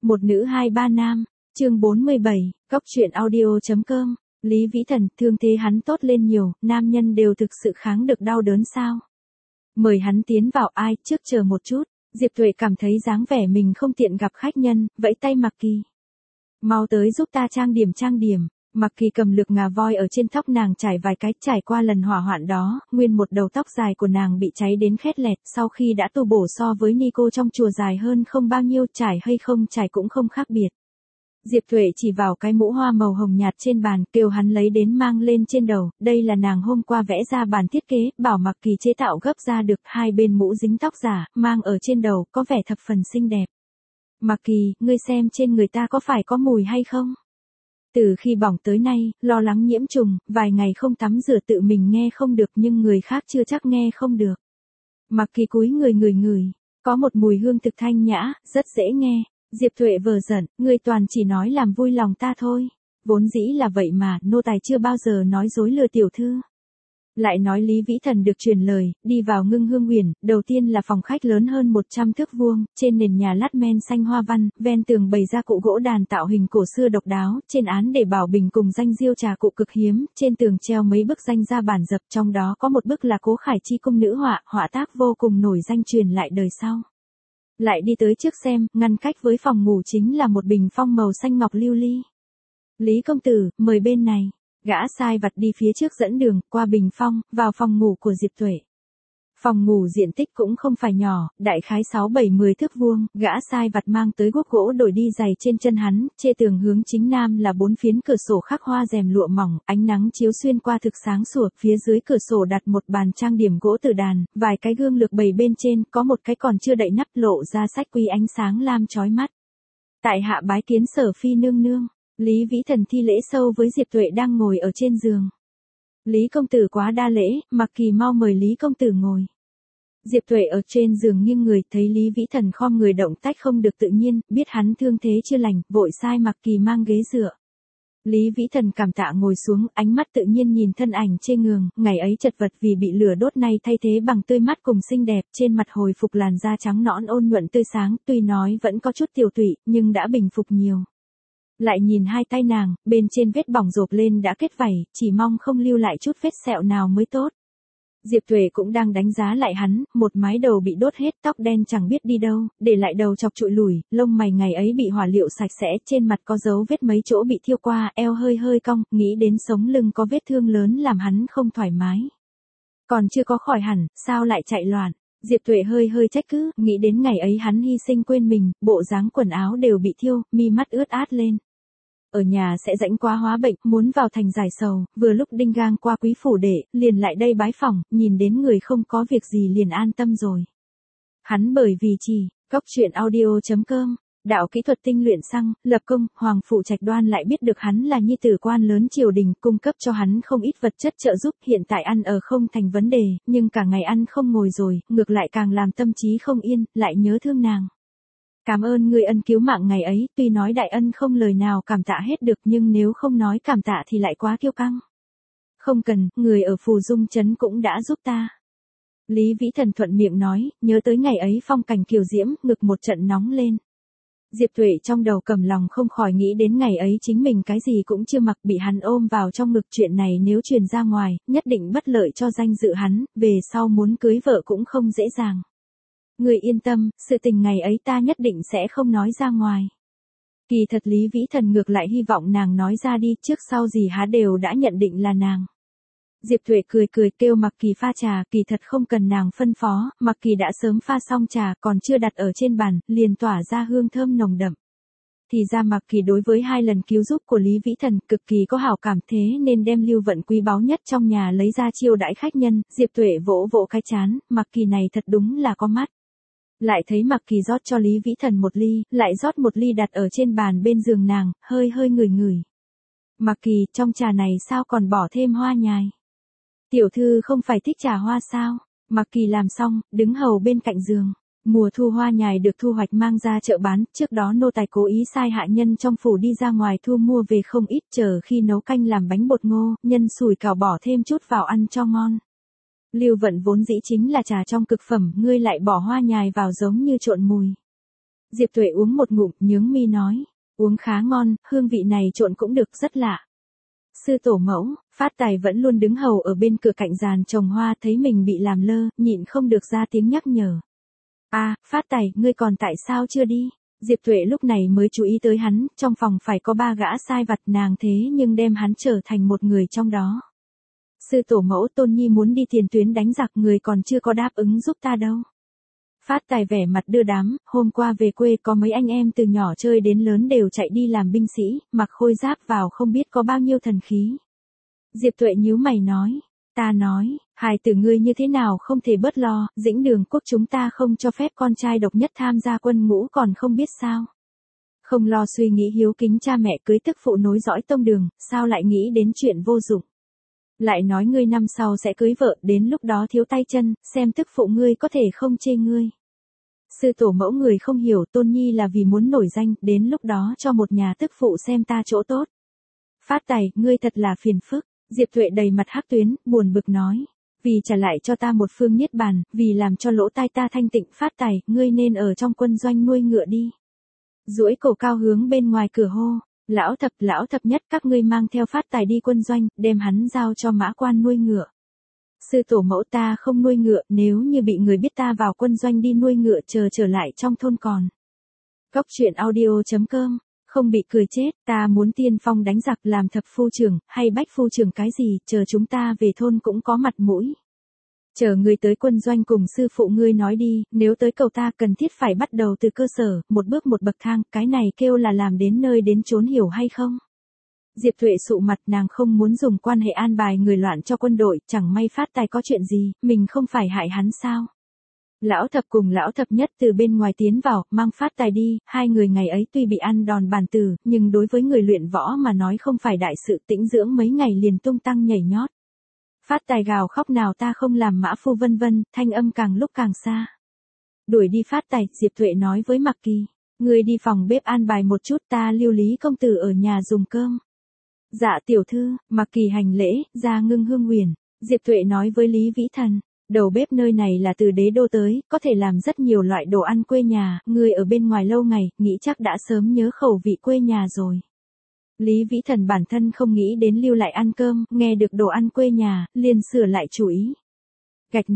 Một nữ hai ba nam, chương 47, Cóc truyện audio.com, Lý Vĩ Thần, thương thế hắn tốt lên nhiều, nam nhân đều thực sự kháng được đau đớn sao? Mời hắn tiến vào, ai, trước chờ một chút, Diệp Tuệ cảm thấy dáng vẻ mình không tiện gặp khách nhân, vẫy tay Mạc Kỳ. Mau tới giúp ta trang điểm. Mạc Kỳ cầm lược ngà voi ở trên tóc nàng trải vài cái, trải qua lần hỏa hoạn đó, nguyên một đầu tóc dài của nàng bị cháy đến khét lẹt, sau khi đã tu bổ so với Nico trong chùa dài hơn không bao nhiêu, trải hay không trải cũng không khác biệt. Diệp Tuệ chỉ vào cái mũ hoa màu hồng nhạt trên bàn, kêu hắn lấy đến mang lên trên đầu, đây là nàng hôm qua vẽ ra bản thiết kế, bảo Mạc Kỳ chế tạo gấp ra được, hai bên mũ dính tóc giả, mang ở trên đầu, có vẻ thập phần xinh đẹp. Mạc Kỳ, ngươi xem trên người ta có phải có mùi hay không? Từ khi bỏng tới nay, lo lắng nhiễm trùng, vài ngày không tắm rửa tự mình nghe không được nhưng người khác chưa chắc nghe không được. Mạc Kỳ cúi người ngửi, có một mùi hương thực thanh nhã, rất dễ nghe. Diệp Tuệ vờ giận, ngươi toàn chỉ nói làm vui lòng ta thôi. Vốn dĩ là vậy mà, nô tài chưa bao giờ nói dối lừa tiểu thư. Lại nói Lý Vĩ Thần được truyền lời, đi vào Ngưng Hương Uyển, đầu tiên là phòng khách lớn hơn 100 thước vuông, trên nền nhà lát men xanh hoa văn, ven tường bày ra cụ gỗ đàn tạo hình cổ xưa độc đáo, trên án để bảo bình cùng danh diêu trà cụ cực hiếm, trên tường treo mấy bức danh gia bản dập, trong đó có một bức là Cố Khải Chi cung nữ họa, họa tác vô cùng nổi danh truyền lại đời sau. Lại đi tới trước xem, ngăn cách với phòng ngủ chính là một bình phong màu xanh ngọc lưu ly. Lý công tử, mời bên này. Gã sai vặt đi phía trước dẫn đường, qua bình phong, vào phòng ngủ của Diệp Tuệ. Phòng ngủ diện tích cũng không phải nhỏ, đại khái 6-7-10 thước vuông, gã sai vặt mang tới guốc gỗ đổi đi giày trên chân hắn, chê tường hướng chính nam là 4 phiến cửa sổ khắc hoa rèm lụa mỏng, ánh nắng chiếu xuyên qua thực sáng sủa, phía dưới cửa sổ đặt một bàn trang điểm gỗ tử đàn, vài cái gương lược bày bên trên, có một cái còn chưa đậy nắp lộ ra sách quý ánh sáng lam chói mắt. Tại hạ bái kiến Sở phi nương nương. Lý Vĩ Thần thi lễ sâu với Diệp Tuệ đang ngồi ở trên giường. Lý công tử quá đa lễ, Mạc Kỳ mau mời Lý công tử ngồi. Diệp Tuệ ở trên giường nghiêng người, thấy Lý Vĩ Thần khom người động tác không được tự nhiên, biết hắn thương thế chưa lành, vội sai Mạc Kỳ mang ghế dựa. Lý Vĩ Thần cảm tạ ngồi xuống, ánh mắt tự nhiên nhìn thân ảnh chê ngường, ngày ấy chật vật vì bị lửa đốt nay thay thế bằng tươi mắt cùng xinh đẹp, trên mặt hồi phục làn da trắng nõn ôn nhuận tươi sáng, tuy nói vẫn có chút tiểu tụy, nhưng đã bình phục nhiều. Lại nhìn hai tay nàng, bên trên vết bỏng rộp lên đã kết vảy, chỉ mong không lưu lại chút vết sẹo nào mới tốt. Diệp Tuệ cũng đang đánh giá lại hắn, một mái đầu bị đốt hết, tóc đen chẳng biết đi đâu, để lại đầu chọc trụi lủi, lông mày ngày ấy bị hỏa liệu sạch sẽ, trên mặt có dấu vết mấy chỗ bị thiêu qua, eo hơi cong, nghĩ đến sống lưng có vết thương lớn làm hắn không thoải mái. Còn chưa có khỏi hẳn, sao lại chạy loạn? Diệp Tuệ hơi trách cứ, nghĩ đến ngày ấy hắn hy sinh quên mình, bộ dáng quần áo đều bị thiêu, mi mắt ướt át lên. Ở nhà sẽ rãnh quá hóa bệnh, muốn vào thành giải sầu, vừa lúc đinh gang qua quý phủ đệ, liền lại đây bái phỏng, nhìn đến người không có việc gì liền an tâm rồi. Hắn bởi vì chỉ, Cóc truyện audio.com, đạo kỹ thuật tinh luyện xăng, lập công, Hoàng phụ Trạch Đoan lại biết được hắn là nhi tử quan lớn triều đình, cung cấp cho hắn không ít vật chất trợ giúp, hiện tại ăn ở không thành vấn đề, nhưng cả ngày ăn không ngồi rồi, ngược lại càng làm tâm trí không yên, lại nhớ thương nàng. Cảm ơn người ân cứu mạng ngày ấy, tuy nói đại ân không lời nào cảm tạ hết được nhưng nếu không nói cảm tạ thì lại quá kiêu căng. Không cần, người ở Phù Dung Trấn cũng đã giúp ta. Lý Vĩ Thần thuận miệng nói, nhớ tới ngày ấy phong cảnh kiều diễm, ngực một trận nóng lên. Diệp Tuệ trong đầu cầm lòng không khỏi nghĩ đến ngày ấy chính mình cái gì cũng chưa mặc bị hắn ôm vào trong ngực, chuyện này nếu truyền ra ngoài, nhất định bất lợi cho danh dự hắn, về sau muốn cưới vợ cũng không dễ dàng. Người yên tâm, sự tình ngày ấy ta nhất định sẽ không nói ra ngoài. Kỳ thật Lý Vĩ Thần ngược lại hy vọng nàng nói ra đi, trước sau gì há đều đã nhận định là nàng. Diệp Tuệ cười kêu Mạc Kỳ pha trà, kỳ thật không cần nàng phân phó, Mạc Kỳ đã sớm pha xong trà còn chưa đặt ở trên bàn, liền tỏa ra hương thơm nồng đậm. Thì ra Mạc Kỳ đối với 2 lần cứu giúp của Lý Vĩ Thần cực kỳ có hảo cảm, thế nên đem lưu vận quý báu nhất trong nhà lấy ra chiêu đãi khách nhân. Diệp Tuệ vỗ cái chán, Mạc Kỳ này thật đúng là có mắt. Lại thấy Mạc Kỳ rót cho Lý Vĩ Thần một ly, lại rót một ly đặt ở trên bàn bên giường nàng, hơi ngửi. Mạc Kỳ, trong trà này sao còn bỏ thêm hoa nhài? Tiểu thư không phải thích trà hoa sao? Mạc Kỳ làm xong, đứng hầu bên cạnh giường. Mùa thu hoa nhài được thu hoạch mang ra chợ bán, trước đó nô tài cố ý sai hạ nhân trong phủ đi ra ngoài thu mua về không ít, chờ khi nấu canh làm bánh bột ngô, nhân sủi cảo bỏ thêm chút vào ăn cho ngon. Lưu vận vốn dĩ chính là trà trong cực phẩm, ngươi lại bỏ hoa nhài vào giống như trộn mùi. Diệp Tuệ uống một ngụm, nhướng mi nói. Uống khá ngon, hương vị này trộn cũng được, rất lạ. Sư tổ mẫu, Phát Tài vẫn luôn đứng hầu ở bên cửa cạnh giàn trồng hoa, thấy mình bị làm lơ, nhịn không được ra tiếng nhắc nhở. Phát Tài, ngươi còn tại sao chưa đi? Diệp Tuệ lúc này mới chú ý tới hắn, trong phòng phải có 3 gã sai vặt, nàng thế nhưng đem hắn trở thành một người trong đó. Sư tổ mẫu, Tôn Nhi muốn đi tiền tuyến đánh giặc, người còn chưa có đáp ứng giúp ta đâu. Phát Tài vẻ mặt đưa đám, hôm qua về quê có mấy anh em từ nhỏ chơi đến lớn đều chạy đi làm binh sĩ, mặc khôi giáp vào không biết có bao nhiêu thần khí. Diệp Tuệ nhíu mày nói, ta nói, hài tử ngươi như thế nào không thể bớt lo, Dĩnh Đường quốc chúng ta không cho phép con trai độc nhất tham gia quân ngũ còn không biết sao. Không lo suy nghĩ hiếu kính cha mẹ cưới tức phụ nối dõi tông đường, sao lại nghĩ đến chuyện vô dụng. Lại nói ngươi năm sau sẽ cưới vợ, đến lúc đó thiếu tay chân, xem tức phụ ngươi có thể không chê ngươi. Sư tổ mẫu, người không hiểu, Tôn Nhi là vì muốn nổi danh, đến lúc đó cho một nhà tức phụ xem ta chỗ tốt. Phát Tài, ngươi thật là phiền phức. Diệp Tuệ đầy mặt hắc tuyến, buồn bực nói. Vì trả lại cho ta một phương niết bàn, vì làm cho lỗ tai ta thanh tịnh, Phát Tài, ngươi nên ở trong quân doanh nuôi ngựa đi. Duỗi cổ cao hướng bên ngoài cửa hô. Lão thập nhất, các ngươi mang theo Phát Tài đi quân doanh, đem hắn giao cho mã quan nuôi ngựa. Sư tổ mẫu, ta không nuôi ngựa, nếu như bị người biết ta vào quân doanh đi nuôi ngựa trở lại trong thôn còn. Cóc truyện audio.com, không bị cười chết, ta muốn tiên phong đánh giặc làm thập phu trưởng, hay bách phu trưởng cái gì, chờ chúng ta về thôn cũng có mặt mũi. Chờ ngươi tới quân doanh cùng sư phụ ngươi nói đi, nếu tới cầu ta cần thiết phải bắt đầu từ cơ sở, một bước một bậc thang, cái này kêu là làm đến nơi đến chốn, hiểu hay không? Diệp Tuệ sụ mặt, nàng không muốn dùng quan hệ an bài người loạn cho quân đội, chẳng may Phát Tài có chuyện gì, mình không phải hại hắn sao? Lão thập cùng lão thập nhất từ bên ngoài tiến vào, mang Phát Tài đi, hai người ngày ấy tuy bị ăn đòn bàn tử, nhưng đối với người luyện võ mà nói không phải đại sự, tĩnh dưỡng mấy ngày liền tung tăng nhảy nhót. Phát Tài gào khóc, nào ta không làm mã phu vân vân, thanh âm càng lúc càng xa. Đuổi đi Phát Tài, Diệp Tuệ nói với Mạc Kỳ, người đi phòng bếp an bài một chút, ta lưu Lý công tử ở nhà dùng cơm. Dạ tiểu thư, Mạc Kỳ hành lễ, ra Ngưng Hương Huyền. Diệp Tuệ nói với Lý Vĩ Thần, đầu bếp nơi này là từ đế đô tới, có thể làm rất nhiều loại đồ ăn quê nhà, người ở bên ngoài lâu ngày, nghĩ chắc đã sớm nhớ khẩu vị quê nhà rồi. Lý Vĩ Thần bản thân không nghĩ đến lưu lại ăn cơm, nghe được đồ ăn quê nhà, liền sửa lại chủ ý. Gạch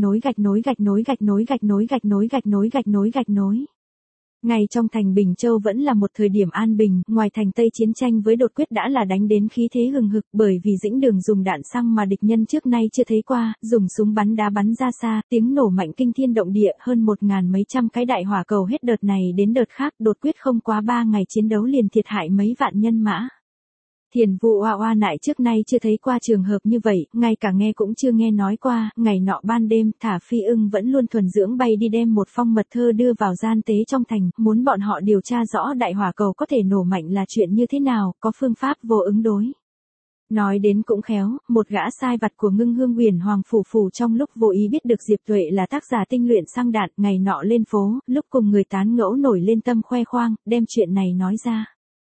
nối. Ngày trong thành Bình Châu vẫn là một thời điểm an bình, ngoài thành Tây chiến tranh với Đột Quyết đã là đánh đến khí thế hừng hực, bởi vì Dĩnh Đường dùng đạn xăng mà địch nhân trước nay chưa thấy qua, dùng súng bắn đá bắn ra xa, tiếng nổ mạnh kinh thiên động địa, hơn 1.000 mấy trăm cái đại hỏa cầu hết đợt này đến đợt khác, Đột Quyết không quá 3 ngày chiến đấu liền thiệt hại mấy vạn nhân mã. Thiền Vụ Oa nại trước nay chưa thấy qua trường hợp như vậy, ngay cả nghe cũng chưa nghe nói qua, ngày nọ ban đêm, Thả Phi Ưng vẫn luôn thuần dưỡng bay đi đem một phong mật thơ đưa vào gian tế trong thành, muốn bọn họ điều tra rõ đại hỏa cầu có thể nổ mạnh là chuyện như thế nào, có phương pháp vô ứng đối. Nói đến cũng khéo, một gã sai vặt của Ngưng Hương Huyền Hoàng Phủ trong lúc vô ý biết được Diệp Tuệ là tác giả tinh luyện xăng đạn, ngày nọ lên phố, lúc cùng người tán ngẫu nổi lên tâm khoe khoang, đem chuyện này nói ra.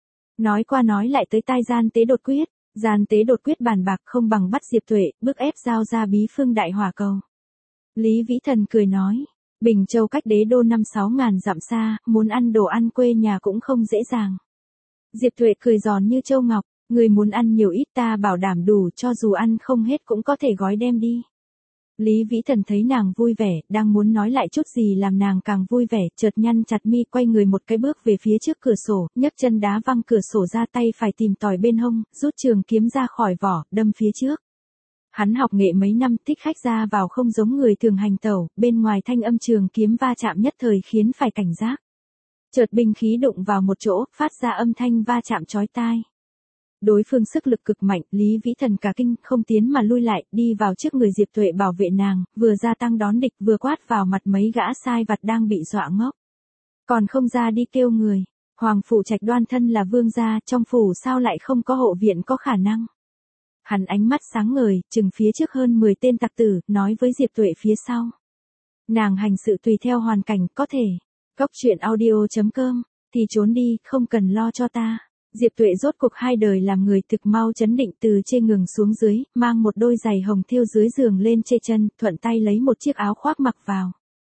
Nói qua nói lại tới tai gian tế Đột Quyết, gian tế Đột Quyết bàn bạc không bằng bắt Diệp Tuệ, bức ép giao ra bí phương đại hỏa cầu. Lý Vĩ Thần cười nói, Bình Châu cách đế đô 5-6 ngàn dặm xa, muốn ăn đồ ăn quê nhà cũng không dễ dàng. Diệp Tuệ cười giòn như châu ngọc, người muốn ăn nhiều ít ta bảo đảm đủ, cho dù ăn không hết cũng có thể gói đem đi. Lý Vĩ Thần thấy nàng vui vẻ, đang muốn nói lại chút gì làm nàng càng vui vẻ, chợt nhăn chặt mi, quay người một cái bước về phía trước cửa sổ, nhấc chân đá văng cửa sổ ra, tay phải tìm tòi bên hông, rút trường kiếm ra khỏi vỏ, đâm phía trước. Hắn học nghệ mấy năm, thích khách ra vào không giống người thường hành tẩu, bên ngoài thanh âm trường kiếm va chạm nhất thời khiến phải cảnh giác. Chợt binh khí đụng vào một chỗ, phát ra âm thanh va chạm chói tai. Đối phương sức lực cực mạnh, Lý Vĩ Thần cả kinh, không tiến mà lui lại, đi vào trước người Diệp Tuệ bảo vệ nàng, vừa gia tăng đón địch, vừa quát vào mặt mấy gã sai vặt đang bị dọa ngốc. Còn không ra đi kêu người, Hoàng Phủ Trạch đoan thân là vương gia, trong phủ sao lại không có hộ viện có khả năng. Hắn ánh mắt sáng ngời, chừng phía trước hơn 10 tên tặc tử, nói với Diệp Tuệ phía sau. Nàng hành sự tùy theo hoàn cảnh, có thể. Cóc truyện audio.com, thì trốn đi, không cần lo cho ta. Diệp Tuệ rốt cuộc hai đời làm người thực mau chấn định, từ trên ngừng xuống dưới, mang một đôi giày hồng thêu dưới giường lên chê chân, thuận tay lấy một chiếc áo khoác mặc vào.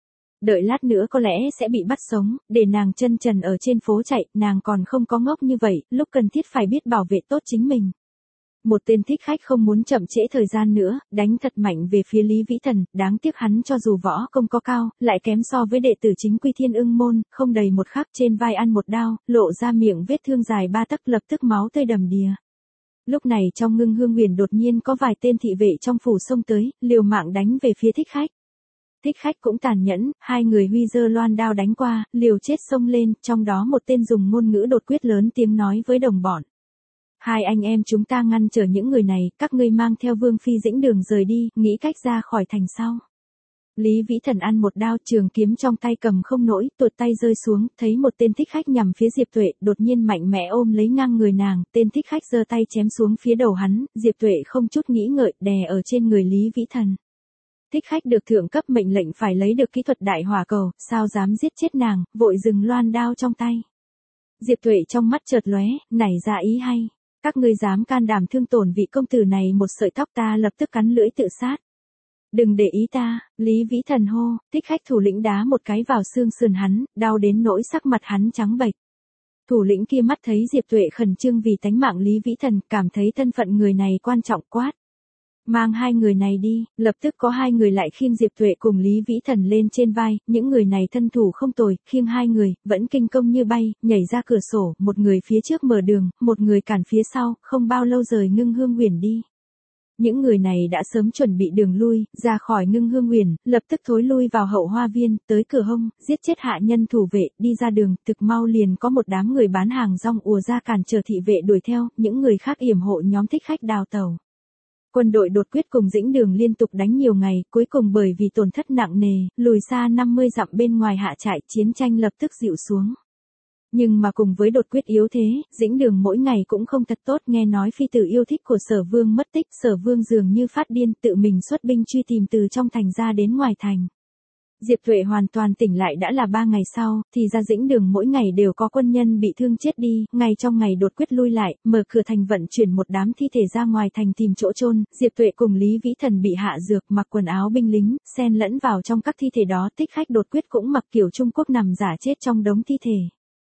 đợi lát nữa có lẽ sẽ bị bắt sống, để nàng chân trần ở trên phố chạy, nàng còn không có ngốc như vậy, lúc cần thiết phải biết bảo vệ tốt chính mình. Một tên thích khách không muốn chậm trễ thời gian nữa, đánh thật mạnh về phía Lý Vĩ Thần, đáng tiếc hắn cho dù võ công có cao, lại kém so với đệ tử chính quy Thiên Ưng môn, không đầy một khắc trên vai ăn một đao, lộ ra miệng vết thương dài 3 tấc, lập tức máu tươi đầm đìa. Lúc này trong Ngưng Hương Huyền đột nhiên có vài tên thị vệ trong phủ xông tới, liều mạng đánh về phía thích khách. Thích khách cũng tàn nhẫn, hai người huy giơ loan đao đánh qua, liều chết xông lên, trong đó một tên dùng ngôn ngữ đột quyết lớn tiếng nói với đồng bọn. Hai anh em chúng ta ngăn trở những người này, các ngươi mang theo Vương Phi Dĩnh Đường rời đi, nghĩ cách ra khỏi thành sau. Lý Vĩ Thần ăn một đao, trường kiếm trong tay cầm không nổi, tuột tay rơi xuống, thấy một tên thích khách nhằm phía Diệp Tuệ, đột nhiên mạnh mẽ ôm lấy ngang người nàng, tên thích khách giơ tay chém xuống phía đầu hắn, Diệp Tuệ không chút nghĩ ngợi, đè ở trên người Lý Vĩ Thần. Thích khách được thượng cấp mệnh lệnh phải lấy được kỹ thuật đại hỏa cầu, sao dám giết chết nàng, vội dừng loan đao trong tay. Diệp Tuệ trong mắt chợt lóe, nảy ra ý hay. Các ngươi dám can đảm thương tổn vị công tử này một sợi tóc, ta lập tức cắn lưỡi tự sát. Đừng để ý ta, Lý Vĩ Thần hô, thích khách thủ lĩnh đá một cái vào xương sườn hắn, đau đến nỗi sắc mặt hắn trắng bệch. Thủ lĩnh kia mắt thấy Diệp Tuệ khẩn trương vì tánh mạng Lý Vĩ Thần, cảm thấy thân phận người này quan trọng, quát. Mang hai người này đi, lập tức có hai người lại khiêng Diệp Tuệ cùng Lý Vĩ Thần lên trên vai, những người này thân thủ không tồi, khiêng hai người, vẫn kinh công như bay, nhảy ra cửa sổ, một người phía trước mở đường, một người cản phía sau, không bao lâu rời Ngưng Hương Huyền đi. Những người này đã sớm chuẩn bị đường lui, ra khỏi Ngưng Hương Huyền, lập tức thối lui vào hậu hoa viên, tới cửa hông, giết chết hạ nhân thủ vệ, đi ra đường, thực mau liền có một đám người bán hàng rong ùa ra cản trở thị vệ đuổi theo, những người khác yểm hộ nhóm thích khách đào tẩu. Quân đội đột quyết cùng Dĩnh Đường liên tục đánh nhiều ngày, cuối cùng bởi vì tổn thất nặng nề, lùi xa 50 dặm bên ngoài hạ trại, chiến tranh lập tức dịu xuống. Nhưng mà cùng với đột quyết yếu thế, Dĩnh Đường mỗi ngày cũng không thật tốt, nghe nói phi tử yêu thích của Sở Vương mất tích, Sở Vương dường như phát điên, tự mình xuất binh truy tìm từ trong thành ra đến ngoài thành. Diệp Tuệ hoàn toàn tỉnh lại đã là 3 ngày sau, thì ra Dĩnh Đường mỗi ngày đều có quân nhân bị thương chết đi, ngay trong ngày đột quyết lui lại, mở cửa thành vận chuyển một đám thi thể ra ngoài thành tìm chỗ chôn. Diệp Tuệ cùng Lý Vĩ Thần bị hạ dược, mặc quần áo binh lính, xen lẫn vào trong các thi thể đó, thích khách đột quyết cũng mặc kiểu Trung Quốc nằm giả chết trong đống thi thể.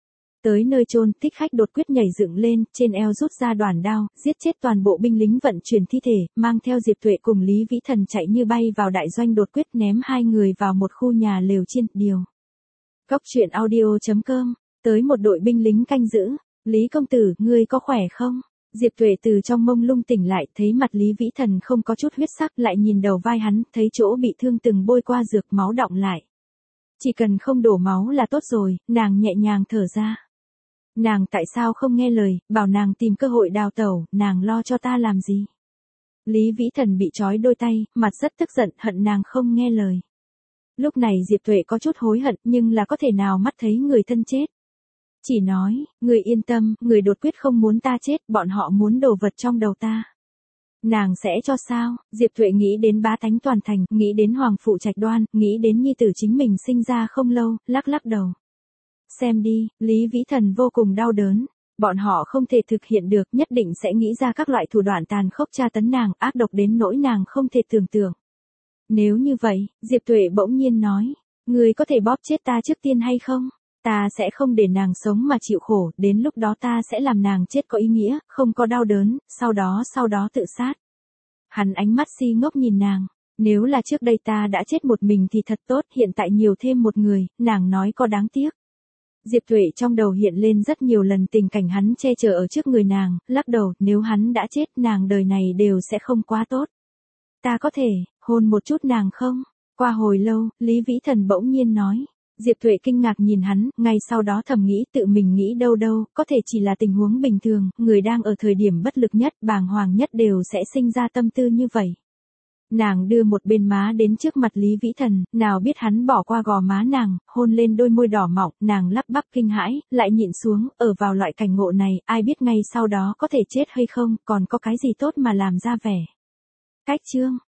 Tới nơi chôn, thích khách đột quyết nhảy dựng lên, trên eo rút ra đoản đao, giết chết toàn bộ binh lính vận chuyển thi thể, mang theo Diệp Tuệ cùng Lý Vĩ Thần chạy như bay vào đại doanh đột quyết, ném hai người vào một khu nhà lều chiên, điều. Cốc truyện audio.com, tới một đội binh lính canh giữ, Lý công tử, ngươi có khỏe không? Diệp Tuệ từ trong mông lung tỉnh lại, thấy mặt Lý Vĩ Thần không có chút huyết sắc, lại nhìn đầu vai hắn, thấy chỗ bị thương từng bôi qua dược, máu đọng lại. Chỉ cần không đổ máu là tốt rồi, nàng nhẹ nhàng thở ra. Nàng tại sao không nghe lời, bảo nàng tìm cơ hội đào tẩu, nàng lo cho ta làm gì? Lý Vĩ Thần bị trói đôi tay, mặt rất tức giận, hận nàng không nghe lời. Lúc này Diệp Tuệ có chút hối hận, nhưng là có thể nào mắt thấy người thân chết. Chỉ nói, người yên tâm, người đột quyết không muốn ta chết, bọn họ muốn đồ vật trong đầu ta. Nàng sẽ cho sao? Diệp Tuệ nghĩ đến bá tánh toàn thành, nghĩ đến hoàng phụ Trạch Đoan, nghĩ đến nhi tử chính mình sinh ra không lâu, lắc lắc đầu. Xem đi, Lý Vĩ Thần vô cùng đau đớn. Bọn họ không thể thực hiện được, nhất định sẽ nghĩ ra các loại thủ đoạn tàn khốc tra tấn nàng, ác độc đến nỗi nàng không thể tưởng tượng. Nếu như vậy, Diệp Tuệ bỗng nhiên nói, người có thể bóp chết ta trước tiên hay không? Ta sẽ không để nàng sống mà chịu khổ, đến lúc đó ta sẽ làm nàng chết có ý nghĩa, không có đau đớn, sau đó tự sát. Hắn ánh mắt si ngốc nhìn nàng, nếu là trước đây ta đã chết một mình thì thật tốt, hiện tại nhiều thêm một người, nàng nói có đáng tiếc. Diệp Tuệ trong đầu hiện lên rất nhiều lần tình cảnh hắn che chở ở trước người nàng, lắc đầu, nếu hắn đã chết nàng đời này đều sẽ không quá tốt. Ta có thể, hôn một chút nàng không? Qua hồi lâu, Lý Vĩ Thần bỗng nhiên nói. Diệp Tuệ kinh ngạc nhìn hắn, ngay sau đó thầm nghĩ tự mình nghĩ đâu, có thể chỉ là tình huống bình thường, người đang ở thời điểm bất lực nhất, bàng hoàng nhất đều sẽ sinh ra tâm tư như vậy. Nàng đưa một bên má đến trước mặt Lý Vĩ Thần, nào biết hắn bỏ qua gò má nàng, hôn lên đôi môi đỏ mọng, nàng lắp bắp kinh hãi, lại nhịn xuống, ở vào loại cảnh ngộ này, ai biết ngay sau đó có thể chết hay không, còn có cái gì tốt mà làm ra vẻ. Cách chương